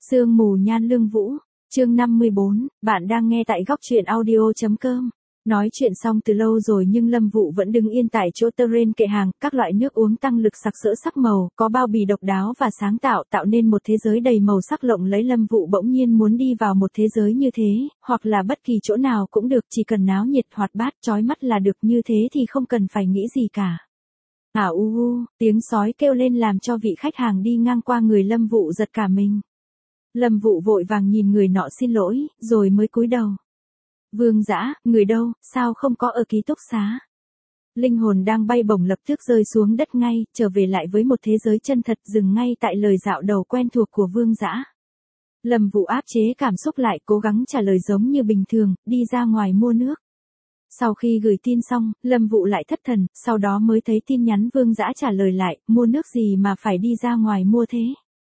Sương mù nhan lương vũ, chương 54, bạn đang nghe tại góc truyện audio.com. Nói chuyện xong từ lâu rồi nhưng Lâm Vũ vẫn đứng yên tại chỗ terrain kệ hàng, các loại nước uống tăng lực sặc sỡ sắc màu, có bao bì độc đáo và sáng tạo tạo nên một thế giới đầy màu sắc lộng lẫy. Lâm Vũ bỗng nhiên muốn đi vào một thế giới như thế, hoặc là bất kỳ chỗ nào cũng được, chỉ cần náo nhiệt hoạt bát chói mắt là được, như thế thì không cần phải nghĩ gì cả. Tiếng sói kêu lên làm cho vị khách hàng đi ngang qua người Lâm Vũ giật cả mình. Lâm Vũ vội vàng nhìn người nọ xin lỗi, rồi mới cúi đầu. Vương Dã, người đâu, sao không có ở ký túc xá? Linh hồn đang bay bổng lập tức rơi xuống đất ngay, trở về lại với một thế giới chân thật, dừng ngay tại lời dạo đầu quen thuộc của Vương Dã. Lâm Vũ áp chế cảm xúc lại, cố gắng trả lời giống như bình thường, đi ra ngoài mua nước. Sau khi gửi tin xong, Lâm Vũ lại thất thần, sau đó mới thấy tin nhắn Vương Dã trả lời lại, mua nước gì mà phải đi ra ngoài mua thế?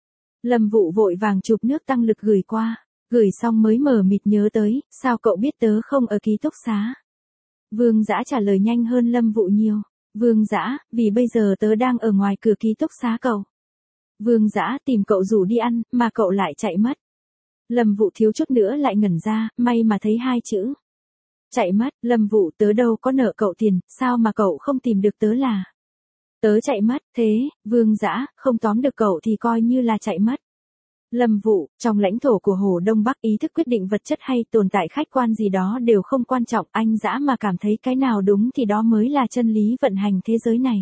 Lâm Vũ vội vàng chụp nước tăng lực gửi qua, gửi xong mới mờ mịt nhớ tới, sao cậu biết tớ không ở ký túc xá? Vương Dã trả lời nhanh hơn Lâm Vũ nhiều, Vương Dã, vì bây giờ tớ đang ở ngoài cửa ký túc xá cậu. Vương Dã tìm cậu rủ đi ăn, mà cậu lại chạy mất. Lâm Vũ thiếu chút nữa lại ngẩn ra, may mà thấy hai chữ. Chạy mất. Lâm Vũ, tớ đâu có nợ cậu tiền, sao mà cậu không tìm được tớ là? Tớ chạy mất, thế, Vương Dã, không tóm được cậu thì coi như là chạy mất. Lâm Vũ, trong lãnh thổ của Hồ Đông Bắc ý thức quyết định vật chất hay tồn tại khách quan gì đó đều không quan trọng, anh Dã mà cảm thấy cái nào đúng thì đó mới là chân lý vận hành thế giới này.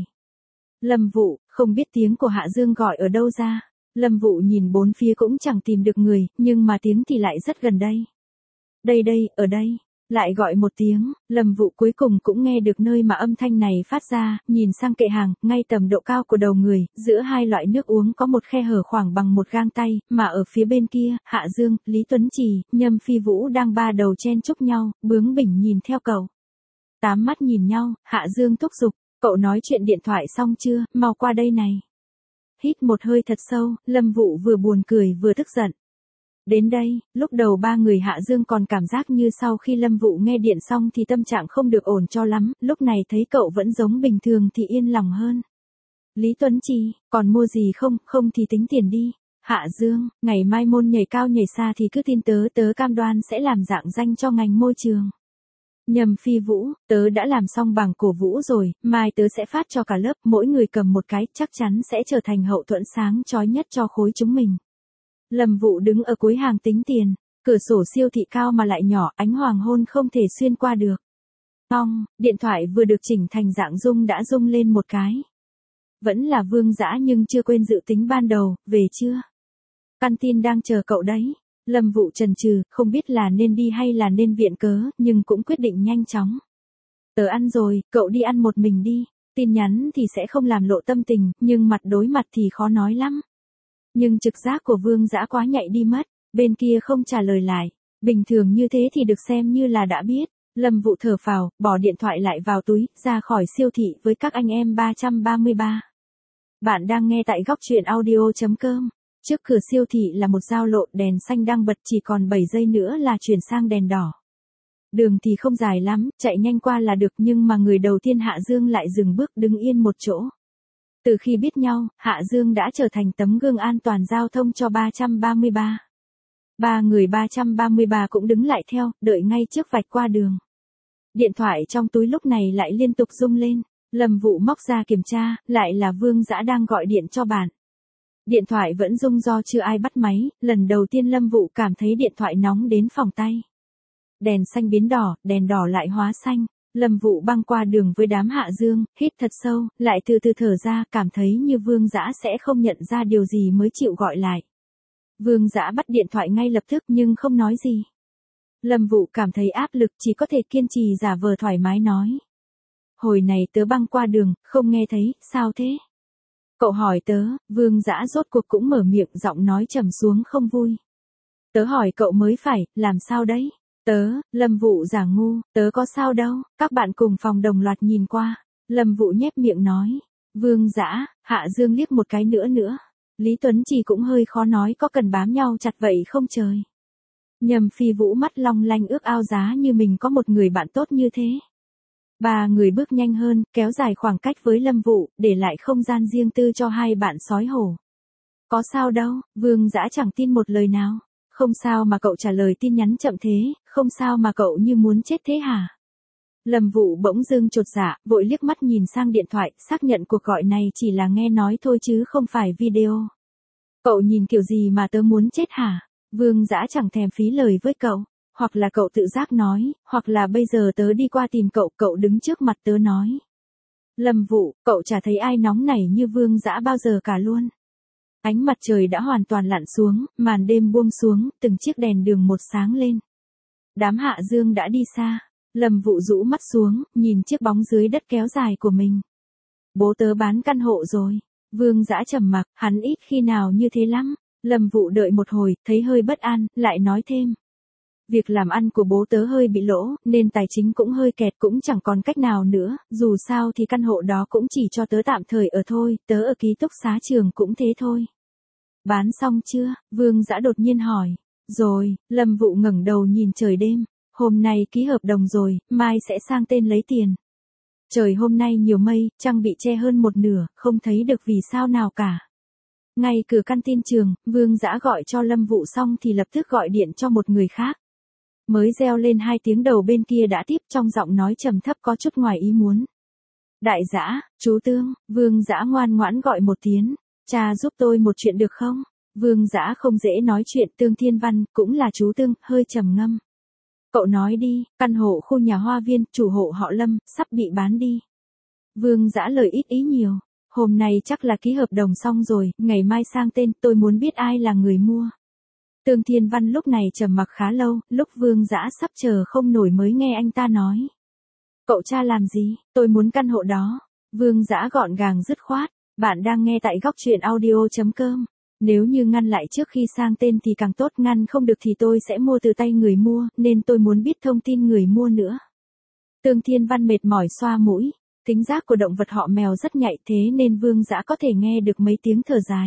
Lâm Vũ, không biết tiếng của Hạ Dương gọi ở đâu ra. Lâm Vũ nhìn bốn phía cũng chẳng tìm được người, nhưng mà tiếng thì lại rất gần đây. Đây, ở đây. Lại gọi một tiếng, Lâm Vũ cuối cùng cũng nghe được nơi mà âm thanh này phát ra, nhìn sang kệ hàng, ngay tầm độ cao của đầu người, giữa hai loại nước uống có một khe hở khoảng bằng một gang tay, mà ở phía bên kia, Hạ Dương, Lý Tuấn Trì, Nhâm Phi Vũ đang ba đầu chen chúc nhau, bướng bỉnh nhìn theo cậu. Tám mắt nhìn nhau, Hạ Dương thúc giục, cậu nói chuyện điện thoại xong chưa, mau qua đây này. Hít một hơi thật sâu, Lâm Vũ vừa buồn cười vừa tức giận. Đến đây, lúc đầu ba người Hạ Dương còn cảm giác như sau khi Lâm Vũ nghe điện xong thì tâm trạng không được ổn cho lắm, lúc này thấy cậu vẫn giống bình thường thì yên lòng hơn. Lý Tuấn Trì, còn mua gì không, không thì tính tiền đi. Hạ Dương, ngày mai môn nhảy cao nhảy xa thì cứ tin tớ cam đoan sẽ làm dạng danh cho ngành môi trường. Nhâm Phi Vũ, tớ đã làm xong bằng cổ vũ rồi, mai tớ sẽ phát cho cả lớp, mỗi người cầm một cái, chắc chắn sẽ trở thành hậu thuẫn sáng chói nhất cho khối chúng mình. Lâm Vũ đứng ở cuối hàng tính tiền, cửa sổ siêu thị cao mà lại nhỏ, ánh hoàng hôn không thể xuyên qua được. Điện thoại vừa được chỉnh thành dạng rung đã rung lên một cái. Vẫn là Vương Dã nhưng chưa quên dự tính ban đầu, về chưa? Căn tin đang chờ cậu đấy. Lâm Vũ chần chừ, không biết là nên đi hay là nên viện cớ, nhưng cũng quyết định nhanh chóng. Tớ ăn rồi, cậu đi ăn một mình đi. Tin nhắn thì sẽ không làm lộ tâm tình, nhưng mặt đối mặt thì khó nói lắm. Nhưng trực giác của Vương Dã quá nhạy đi mất, bên kia không trả lời lại. Bình thường như thế thì được xem như là đã biết. Lâm Vũ thở phào, bỏ điện thoại lại vào túi, ra khỏi siêu thị với các anh em 333. Bạn đang nghe tại góc truyện audio.com. Trước cửa siêu thị là một giao lộ, đèn xanh đang bật, chỉ còn 7 giây nữa là chuyển sang đèn đỏ. Đường thì không dài lắm, chạy nhanh qua là được, nhưng mà người đầu tiên Hạ Dương lại dừng bước đứng yên một chỗ. Từ khi biết nhau, Hạ Dương đã trở thành tấm gương an toàn giao thông cho 333. Ba người 333 cũng đứng lại theo, đợi ngay trước vạch qua đường. Điện thoại trong túi lúc này lại liên tục rung lên. Lâm Vũ móc ra kiểm tra, lại là Vương Dã đang gọi điện cho bạn. Điện thoại vẫn rung do chưa ai bắt máy, lần đầu tiên Lâm Vũ cảm thấy điện thoại nóng đến phỏng tay. Đèn xanh biến đỏ, đèn đỏ lại hóa xanh. Lâm Vũ băng qua đường với đám Hạ Dương, hít thật sâu, lại từ từ thở ra, cảm thấy như Vương Dã sẽ không nhận ra điều gì mới chịu gọi lại. Vương Dã bắt điện thoại ngay lập tức nhưng không nói gì. Lâm Vũ cảm thấy áp lực, chỉ có thể kiên trì giả vờ thoải mái nói. Hồi này tớ băng qua đường, không nghe thấy, sao thế? Cậu hỏi tớ, Vương Dã rốt cuộc cũng mở miệng, giọng nói trầm xuống không vui. Tớ hỏi cậu mới phải, làm sao đấy? Lâm Vũ giả ngu, tớ có sao đâu, các bạn cùng phòng đồng loạt nhìn qua. Lâm Vũ nhếch miệng nói. Vương Dã, Hạ Dương liếc một cái nữa. Lý Tuấn Trì cũng hơi khó nói, có cần bám nhau chặt vậy không trời? Nhâm Phi Vũ mắt long lanh ước ao giá như mình có một người bạn tốt như thế. Ba người bước nhanh hơn, kéo dài khoảng cách với Lâm Vũ, để lại không gian riêng tư cho hai bạn sói hổ. Có sao đâu, Vương Dã chẳng tin một lời nào. Không sao mà cậu trả lời tin nhắn chậm thế, không sao mà cậu như muốn chết thế hả? Lâm Vũ bỗng dưng chột dạ, vội liếc mắt nhìn sang điện thoại, xác nhận cuộc gọi này chỉ là nghe nói thôi chứ không phải video. Cậu nhìn kiểu gì mà tớ muốn chết hả? Vương Dã chẳng thèm phí lời với cậu. Hoặc là cậu tự giác nói, hoặc là bây giờ tớ đi qua tìm cậu, cậu đứng trước mặt tớ nói. Lâm Vũ, cậu chả thấy ai nóng nảy như Vương Dã bao giờ cả luôn. Ánh mặt trời đã hoàn toàn lặn xuống, màn đêm buông xuống, từng chiếc đèn đường một sáng lên. Đám Hạ Dương đã đi xa. Lâm Vũ rũ mắt xuống, nhìn chiếc bóng dưới đất kéo dài của mình. Bố tớ bán căn hộ rồi. Vương Dã trầm mặc, hắn ít khi nào như thế lắm. Lâm Vũ đợi một hồi, thấy hơi bất an, lại nói thêm. Việc làm ăn của bố tớ hơi bị lỗ, nên tài chính cũng hơi kẹt, cũng chẳng còn cách nào nữa, dù sao thì căn hộ đó cũng chỉ cho tớ tạm thời ở thôi, tớ ở ký túc xá trường cũng thế thôi. Bán xong chưa? Vương Dã đột nhiên hỏi. Rồi, Lâm Vũ ngẩng đầu nhìn trời đêm. Hôm nay ký hợp đồng rồi, mai sẽ sang tên lấy tiền. Trời hôm nay nhiều mây, trăng bị che hơn một nửa, không thấy được vì sao nào cả. Ngay cửa căn tin trường, Vương Dã gọi cho Lâm Vũ xong thì lập tức gọi điện cho một người khác. Mới reo lên 2 tiếng đầu bên kia đã tiếp, trong giọng nói trầm thấp có chút ngoài ý muốn. Đại Dã, chú Tương. Vương Dã ngoan ngoãn gọi một tiếng. Cha giúp tôi một chuyện được không? Vương Dã không dễ nói chuyện, Tương Thiên Văn, cũng là chú Tương, hơi trầm ngâm. Cậu nói đi, căn hộ khu nhà Hoa Viên, chủ hộ họ Lâm, sắp bị bán đi. Vương Dã lời ít ý nhiều. Hôm nay chắc là ký hợp đồng xong rồi, ngày mai sang tên, tôi muốn biết ai là người mua. Tương Thiên Văn lúc này trầm mặc khá lâu, lúc Vương Dã sắp chờ không nổi mới nghe anh ta nói. Cậu cha làm gì? Tôi muốn căn hộ đó. Vương Dã gọn gàng dứt khoát. Bạn đang nghe tại góc truyện audio.com. Nếu như ngăn lại trước khi sang tên thì càng tốt, ngăn không được thì tôi sẽ mua từ tay người mua, nên tôi muốn biết thông tin người mua nữa. Tương Thiên Văn mệt mỏi xoa mũi. Tính giác của động vật họ mèo rất nhạy, thế nên Vương Dã có thể nghe được mấy tiếng thở dài.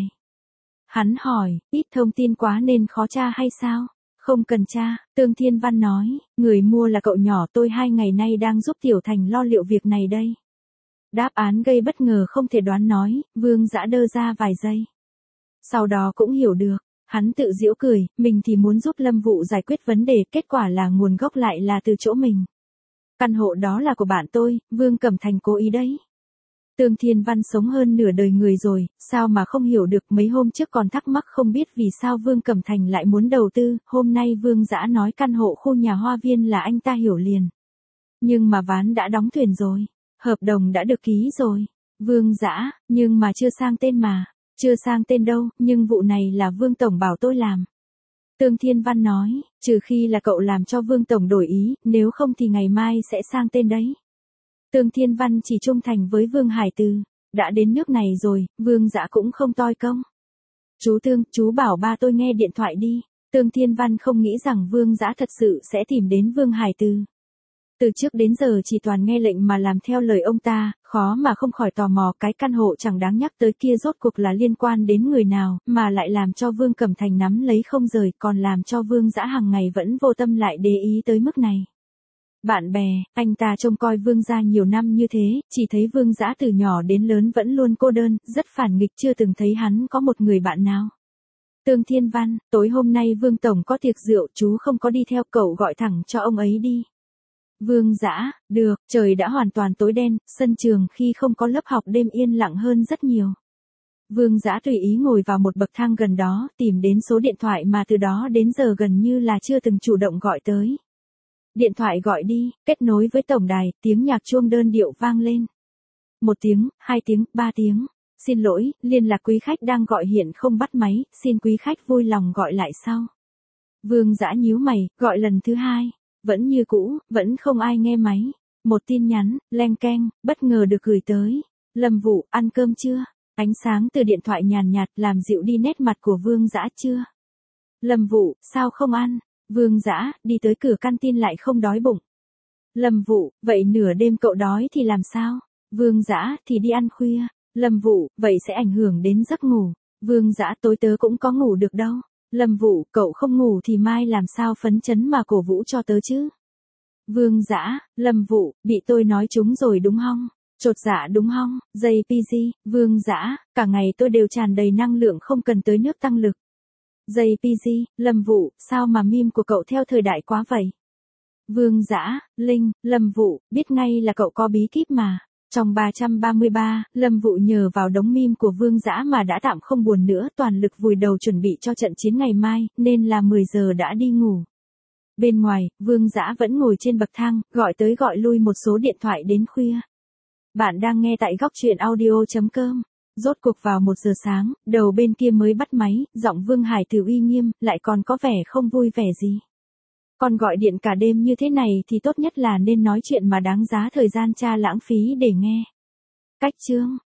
Hắn hỏi, ít thông tin quá nên khó tra hay sao? Không cần tra, Tương Thiên Văn nói, người mua là cậu nhỏ tôi 2 ngày nay đang giúp Tiểu Thành lo liệu việc này đây. Đáp án gây bất ngờ không thể đoán nói, Vương Dã đơ ra vài giây. Sau đó cũng hiểu được, hắn tự giễu cười, mình thì muốn giúp Lâm Vũ giải quyết vấn đề, kết quả là nguồn gốc lại là từ chỗ mình. Căn hộ đó là của bạn tôi, Vương Cẩm Thành cố ý đấy. Tương Thiên Văn sống hơn nửa đời người rồi, sao mà không hiểu được, mấy hôm trước còn thắc mắc không biết vì sao Vương Cẩm Thành lại muốn đầu tư, hôm nay Vương Dã nói căn hộ khu nhà Hoa Viên là anh ta hiểu liền. Nhưng mà ván đã đóng thuyền rồi, hợp đồng đã được ký rồi. Vương Dã, nhưng mà chưa sang tên mà. Chưa sang tên đâu, nhưng vụ này là Vương Tổng bảo tôi làm. Tương Thiên Văn nói, trừ khi là cậu làm cho Vương Tổng đổi ý, nếu không thì ngày mai sẽ sang tên đấy. Tương Thiên Văn chỉ trung thành với Vương Hải Từ. Đã đến nước này rồi, Vương Dã cũng không toi công. Chú Tương, chú bảo ba tôi nghe điện thoại đi. Tương Thiên Văn không nghĩ rằng Vương Dã thật sự sẽ tìm đến Vương Hải Từ. Từ trước đến giờ chỉ toàn nghe lệnh mà làm theo lời ông ta, khó mà không khỏi tò mò cái căn hộ chẳng đáng nhắc tới kia rốt cuộc là liên quan đến người nào, mà lại làm cho Vương Cẩm Thành nắm lấy không rời, còn làm cho Vương Dã hàng ngày vẫn vô tâm lại để ý tới mức này. Bạn bè, anh ta trông coi Vương gia nhiều năm như thế, chỉ thấy Vương Dã từ nhỏ đến lớn vẫn luôn cô đơn, rất phản nghịch, chưa từng thấy hắn có một người bạn nào. Tương Thiên Văn, tối hôm nay Vương Tổng có tiệc rượu, chú không có đi theo, cậu gọi thẳng cho ông ấy đi. Vương Dã, được, trời đã hoàn toàn tối đen, sân trường khi không có lớp học đêm yên lặng hơn rất nhiều. Vương Dã tùy ý ngồi vào một bậc thang gần đó, tìm đến số điện thoại mà từ đó đến giờ gần như là chưa từng chủ động gọi tới. Điện thoại gọi đi, kết nối với tổng đài, tiếng nhạc chuông đơn điệu vang lên. 1 tiếng, 2 tiếng, 3 tiếng. Xin lỗi, liên lạc quý khách đang gọi hiện không bắt máy, xin quý khách vui lòng gọi lại sau. Vương Dã nhíu mày, gọi lần thứ 2. Vẫn như cũ, vẫn không ai nghe máy. Một tin nhắn, leng keng, bất ngờ được gửi tới. Lâm Vũ, ăn cơm chưa? Ánh sáng từ điện thoại nhàn nhạt làm dịu đi nét mặt của Vương Dã. Chưa. Lâm Vũ, sao không ăn? Vương Dã, đi tới cửa căn tin lại không đói bụng. Lâm Vũ, vậy nửa đêm cậu đói thì làm sao? Vương Dã, thì đi ăn khuya. Lâm Vũ, vậy sẽ ảnh hưởng đến giấc ngủ. Vương Dã, tối tớ cũng có ngủ được đâu. Lâm Vũ, cậu không ngủ thì mai làm sao phấn chấn mà cổ vũ cho tớ chứ? Vương Dã, Lâm Vũ, bị tôi nói trúng rồi đúng không? Chột dạ đúng hông, JPG, Vương Dã, cả ngày tôi đều tràn đầy năng lượng không cần tới nước tăng lực. JPG, Lâm Vũ, sao mà meme của cậu theo thời đại quá vậy? Vương Dã, Linh, Lâm Vũ, biết ngay là cậu có bí kíp mà. Trong 333, Lâm Vũ nhờ vào đống meme của Vương Dã mà đã tạm không buồn nữa, toàn lực vùi đầu chuẩn bị cho trận chiến ngày mai, nên là 10 giờ đã đi ngủ. Bên ngoài, Vương Dã vẫn ngồi trên bậc thang, gọi tới gọi lui một số điện thoại đến khuya. Bạn đang nghe tại góc truyện audio.com. Rốt cuộc vào 1 giờ sáng, đầu bên kia mới bắt máy, giọng Vương Hải Từ uy nghiêm, lại còn có vẻ không vui vẻ gì. Còn gọi điện cả đêm như thế này thì tốt nhất là nên nói chuyện mà đáng giá thời gian cha lãng phí để nghe. Cách chương.